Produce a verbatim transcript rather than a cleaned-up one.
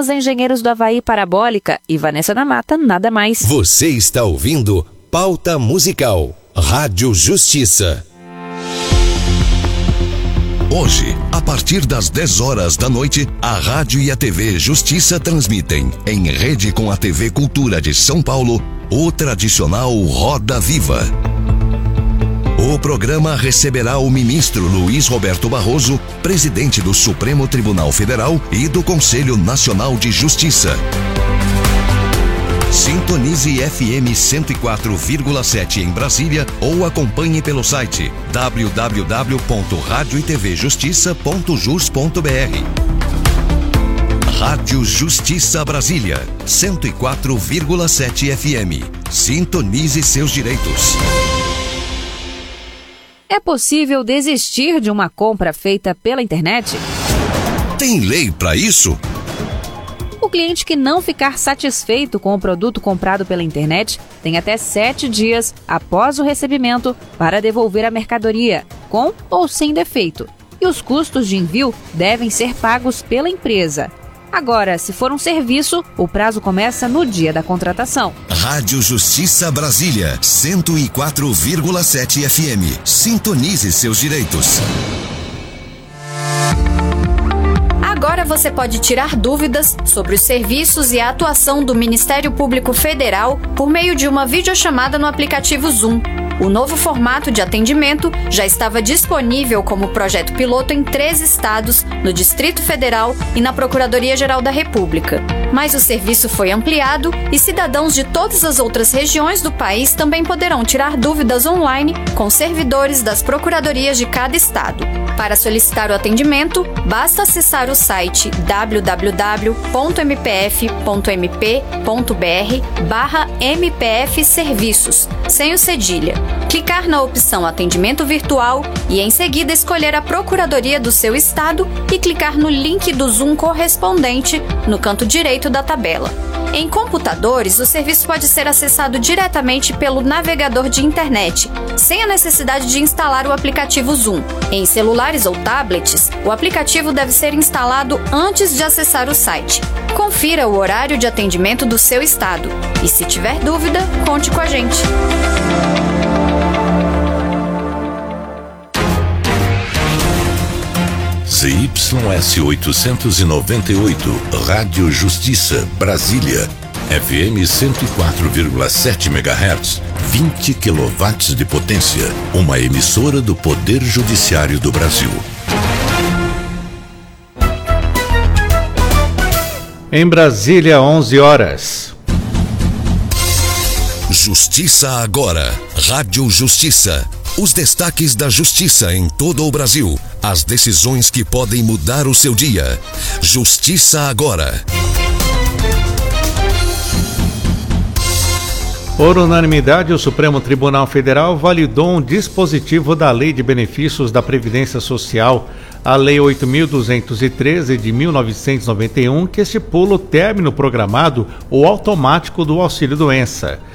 Somos Engenheiros do Havaí Parabólica e Vanessa da Mata, nada mais. Você está ouvindo Pauta Musical, Rádio Justiça. Hoje, a partir das dez horas da noite, a rádio e a T V Justiça transmitem, em rede com a T V Cultura de São Paulo, o tradicional Roda Viva. O programa receberá o ministro Luiz Roberto Barroso, presidente do Supremo Tribunal Federal e do Conselho Nacional de Justiça. Sintonize F M cento e quatro vírgula sete em Brasília ou acompanhe pelo site w w w ponto rádio e t v justiça ponto jus ponto b r. Rádio Justiça Brasília, cento e quatro vírgula sete F M. Sintonize seus direitos. É possível desistir de uma compra feita pela internet? Tem lei para isso? O cliente que não ficar satisfeito com o produto comprado pela internet tem até sete dias após o recebimento para devolver a mercadoria, com ou sem defeito. E os custos de envio devem ser pagos pela empresa. Agora, se for um serviço, o prazo começa no dia da contratação. Rádio Justiça Brasília, cento e quatro vírgula sete F M. Sintonize seus direitos. Agora você pode tirar dúvidas sobre os serviços e a atuação do Ministério Público Federal por meio de uma videochamada no aplicativo Zoom. O novo formato de atendimento já estava disponível como projeto piloto em três estados, no Distrito Federal e na Procuradoria-Geral da República. Mas o serviço foi ampliado e cidadãos de todas as outras regiões do país também poderão tirar dúvidas online com servidores das procuradorias de cada estado. Para solicitar o atendimento, basta acessar o site w w w ponto m p f ponto m p ponto b r barra m p f serviços, sem o cedilha. Clicar na opção Atendimento Virtual e em seguida escolher a Procuradoria do seu estado e clicar no link do Zoom correspondente no canto direito da tabela. Em computadores, o serviço pode ser acessado diretamente pelo navegador de internet, sem a necessidade de instalar o aplicativo Zoom. Em celulares ou tablets, o aplicativo deve ser instalado antes de acessar o site. Confira o horário de atendimento do seu estado. E se tiver dúvida, conte com a gente. Z Y S oitocentos e noventa e oito, Rádio Justiça, Brasília, F M cento e quatro vírgula sete megahertz, vinte quilowatts de potência, uma emissora do Poder Judiciário do Brasil. Em Brasília, onze horas. Justiça agora, Rádio Justiça. Os destaques da justiça em todo o Brasil. As decisões que podem mudar o seu dia. Justiça agora. Por unanimidade, o Supremo Tribunal Federal validou um dispositivo da Lei de Benefícios da Previdência Social, a Lei oito mil duzentos e treze de mil novecentos e noventa e um, que estipula o término programado ou automático do auxílio-doença.